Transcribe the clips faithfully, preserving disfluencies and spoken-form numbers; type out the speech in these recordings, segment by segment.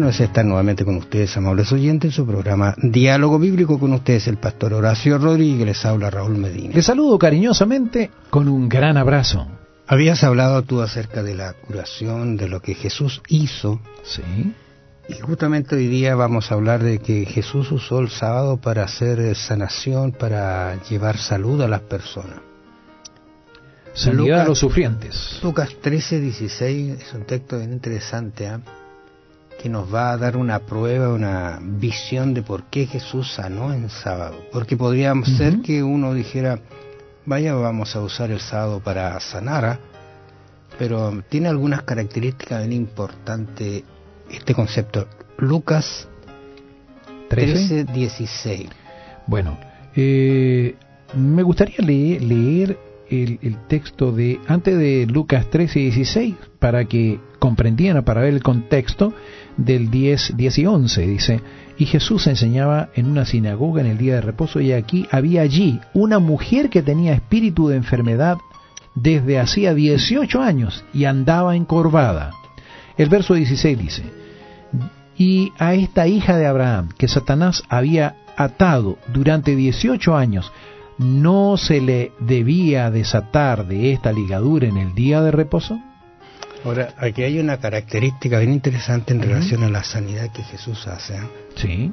bueno es estar nuevamente con ustedes, amables oyentes, en su programa Diálogo Bíblico. Con ustedes el pastor Horacio Rodríguez, les habla Raúl Medina. Les saludo cariñosamente con un gran abrazo. Habías hablado tú acerca de la curación, de lo que Jesús hizo. Sí. Y justamente hoy día vamos a hablar de que Jesús usó el sábado para hacer sanación, para llevar salud a las personas. Sanidad Lucas, a los sufrientes. Lucas trece, dieciséis es un texto bien interesante, ¿eh? que nos va a dar una prueba, una visión de por qué Jesús sanó en sábado. Porque podría uh-huh. ser que uno dijera, vaya, vamos a usar el sábado para sanar, ¿eh? pero tiene algunas características bien importantes este concepto. Lucas trece, dieciséis. Bueno, eh, me gustaría leer, leer el, el texto de antes de Lucas trece, dieciséis para que comprendieran, para ver el contexto del diez, diez y once. Dice: y Jesús enseñaba en una sinagoga en el día de reposo, y aquí había allí una mujer que tenía espíritu de enfermedad desde hacía dieciocho años y andaba encorvada. El verso dieciséis dice: y a esta hija de Abraham, que Satanás había atado durante dieciocho años, ¿no se le debía desatar de esta ligadura en el día de reposo? Ahora, aquí hay una característica bien interesante en uh-huh. relación a la sanidad que Jesús hace. ¿eh? Sí.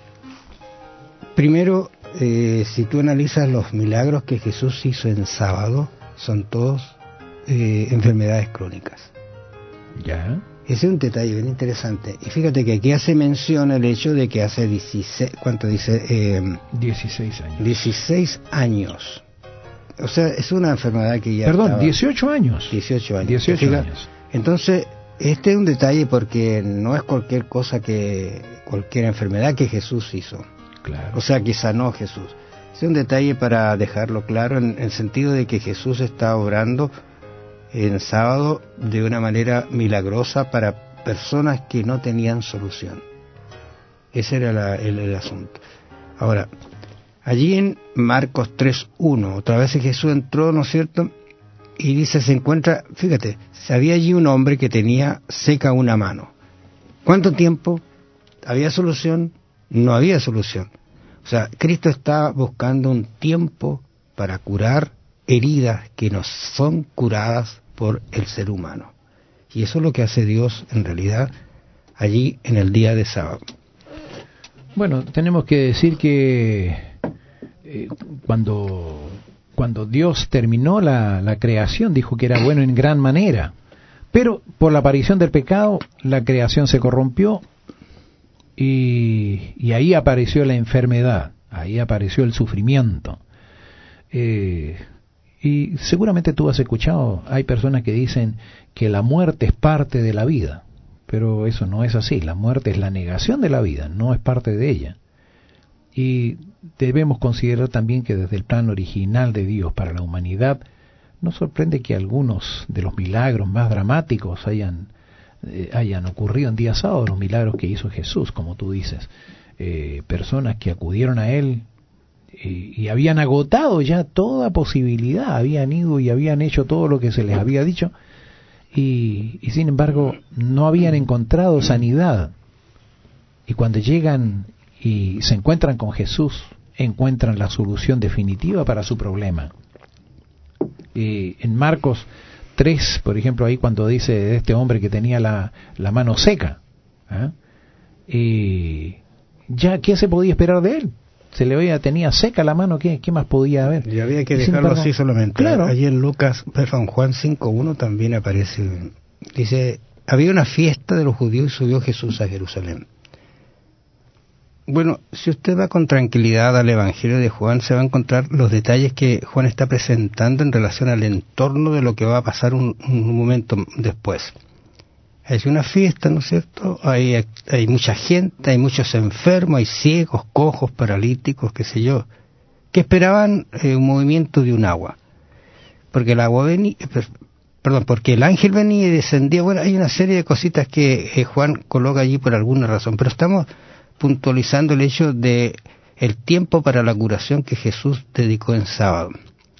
Primero, eh, si tú analizas los milagros que Jesús hizo en sábado, son todos eh, enfermedades crónicas. Ya. Ese es un detalle bien interesante. Y fíjate que aquí hace mención el hecho de que hace dieciséis, ¿cuánto dice? Eh, dieciséis años. dieciséis años. O sea, es una enfermedad que ya Perdón, estaba, dieciocho años. dieciocho años. dieciocho años. Entonces, este es un detalle porque no es cualquier cosa que, cualquier enfermedad que Jesús hizo. Claro. O sea, que sanó Jesús. Es un detalle para dejarlo claro en el sentido de que Jesús está obrando en sábado de una manera milagrosa para personas que no tenían solución. Ese era la, el, el asunto. Ahora, allí en Marcos tres uno, otra vez Jesús entró, ¿no es cierto? Y dice, se encuentra, fíjate, había allí un hombre que tenía seca una mano. ¿Cuánto tiempo? ¿Había solución? No había solución. O sea, Cristo está buscando un tiempo para curar heridas que no son curadas por el ser humano. Y eso es lo que hace Dios en realidad allí en el día de sábado. Bueno, tenemos que decir que eh, cuando, cuando Dios terminó la, la creación, dijo que era bueno en gran manera. Pero por la aparición del pecado, la creación se corrompió y, y ahí apareció la enfermedad, ahí apareció el sufrimiento. Eh, Y seguramente tú has escuchado, hay personas que dicen que la muerte es parte de la vida, pero eso no es así. La muerte es la negación de la vida, no es parte de ella. Y debemos considerar también que desde el plan original de Dios para la humanidad, nos sorprende que algunos de los milagros más dramáticos hayan, eh, hayan ocurrido en día sábado, los milagros que hizo Jesús, como tú dices. Eh, personas que acudieron a Él, Y, y habían agotado ya toda posibilidad, habían ido y habían hecho todo lo que se les había dicho, y, y sin embargo no habían encontrado sanidad. Y cuando llegan y se encuentran con Jesús, encuentran la solución definitiva para su problema. Y en Marcos tres, por ejemplo, ahí cuando dice de este hombre que tenía la, la mano seca, ¿eh? y ya, ¿qué se podía esperar de él? Se le veía, tenía seca la mano, ¿qué, qué más podía haber? Y había que y dejarlo embargo, así solamente. Claro. Allí en Lucas, perdón, Juan cinco uno también aparece, dice, había una fiesta de los judíos y subió Jesús a Jerusalén. Bueno, si usted va con tranquilidad al Evangelio de Juan, se va a encontrar los detalles que Juan está presentando en relación al entorno de lo que va a pasar un, un momento después. Hay una fiesta, ¿no es cierto? Hay, hay mucha gente, hay muchos enfermos, hay ciegos, cojos, paralíticos, qué sé yo, que esperaban eh, un movimiento de un agua. Porque el agua venía, perdón, porque el ángel venía y descendía. Bueno, hay una serie de cositas que eh, Juan coloca allí por alguna razón, pero estamos puntualizando el hecho de el tiempo para la curación que Jesús dedicó en sábado.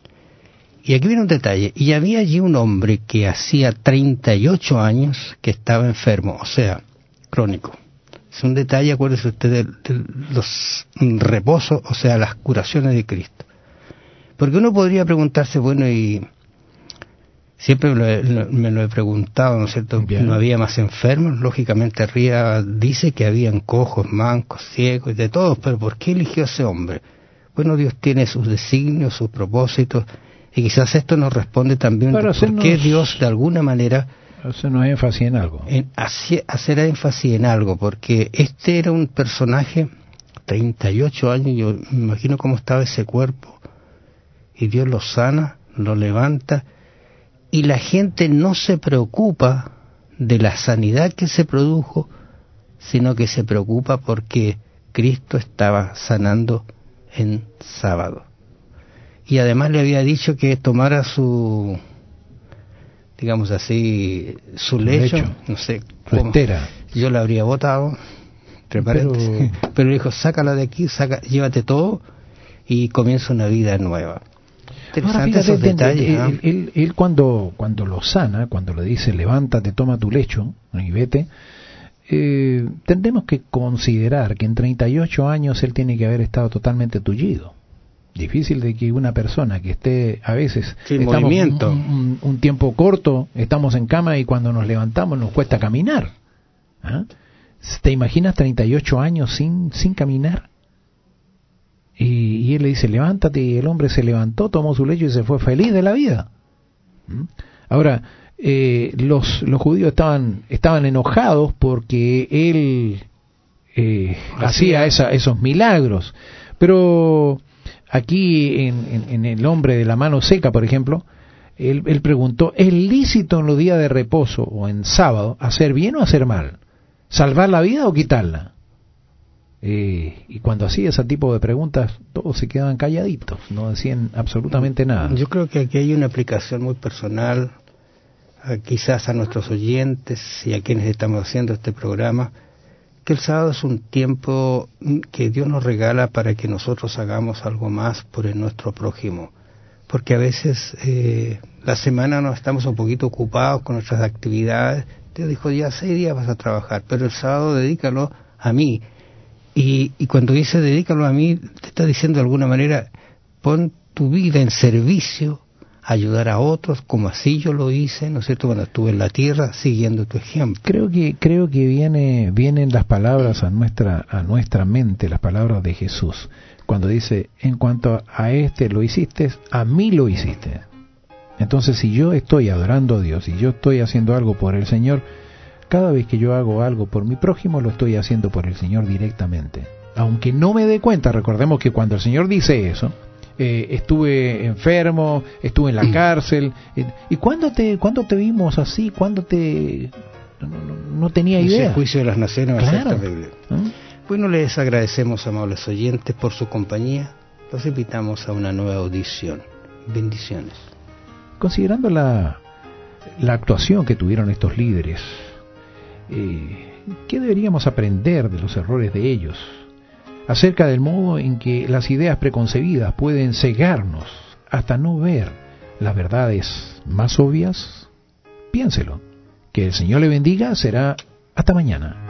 Y aquí viene un detalle, y había allí un hombre que hacía treinta y ocho años que estaba enfermo, o sea, crónico. Es un detalle, acuérdese usted, de, de los reposos, o sea, las curaciones de Cristo. Porque uno podría preguntarse, bueno, y siempre me lo, he, me lo he preguntado, ¿no es cierto? Bien. ¿No había más enfermos? Lógicamente arriba dice que habían cojos, mancos, ciegos, de todos, pero ¿por qué eligió a ese hombre? Bueno, Dios tiene sus designios, sus propósitos, y quizás esto nos responde también de por qué Dios, de alguna manera, hacernos énfasis en algo. En hacer énfasis en algo, porque este era un personaje, treinta y ocho años, yo me imagino cómo estaba ese cuerpo, y Dios lo sana, lo levanta, y la gente no se preocupa de la sanidad que se produjo, sino que se preocupa porque Cristo estaba sanando en sábado. Y además le había dicho que tomara su, digamos así, su lecho, lecho. no sé, cómo, yo la habría botado, entre paréntesis, pero... pero le dijo, sácala de aquí, saca, llévate todo y comienza una vida nueva. Ahora, fíjate, esos detalles, él, ¿eh? él, él, él cuando, cuando lo sana, cuando le dice, levántate, toma tu lecho y vete, eh, tendremos que considerar que en treinta y ocho años él tiene que haber estado totalmente tullido. Difícil de que una persona que esté, a veces, sin estamos movimiento, un, un, un tiempo corto, estamos en cama y cuando nos levantamos nos cuesta caminar. ¿Ah? ¿Te imaginas treinta y ocho años sin, sin caminar? Y, y él le dice, levántate, y el hombre se levantó, tomó su lecho y se fue feliz de la vida. ¿Mm? Ahora, eh, los, los judíos estaban, estaban enojados porque él eh, hacía esa, esos milagros, pero aquí en, en, en el hombre de la mano seca, por ejemplo, él, él preguntó, ¿es lícito en los días de reposo o en sábado hacer bien o hacer mal? ¿Salvar la vida o quitarla? Eh, y cuando hacía ese tipo de preguntas, todos se quedaban calladitos, no decían absolutamente nada. Yo creo que aquí hay una aplicación muy personal, a, quizás a nuestros oyentes y a quienes estamos haciendo este programa, que el sábado es un tiempo que Dios nos regala para que nosotros hagamos algo más por el nuestro prójimo, porque a veces eh, la semana nos estamos un poquito ocupados con nuestras actividades. Dios dijo, ya seis días vas a trabajar, pero el sábado dedícalo a mí. Y, y cuando dice dedícalo a mí, te está diciendo de alguna manera, pon tu vida en servicio, ayudar a otros, como así yo lo hice, ¿no es cierto?, cuando estuve en la tierra, siguiendo tu ejemplo. Creo que creo que viene vienen las palabras a nuestra a nuestra mente, las palabras de Jesús, cuando dice, en cuanto a este lo hiciste, a mí lo hiciste. Entonces, si yo estoy adorando a Dios y yo estoy haciendo algo por el Señor, cada vez que yo hago algo por mi prójimo, lo estoy haciendo por el Señor directamente. Aunque no me dé cuenta, recordemos que cuando el Señor dice eso, eh, estuve enfermo, estuve en la cárcel, eh, ¿y cuándo te, cuándo te vimos así? ¿Cuándo te...? No, no, no tenía idea. Ese juicio de las naciones va claro. a ser terrible. ¿Eh? Bueno, les agradecemos, amables oyentes, por su compañía. Los invitamos a una nueva audición. Bendiciones. Considerando la, la actuación que tuvieron estos líderes, Eh, ¿qué deberíamos aprender de los errores de ellos? Acerca del modo en que las ideas preconcebidas pueden cegarnos hasta no ver las verdades más obvias. Piénselo. Que el Señor le bendiga. Será hasta mañana.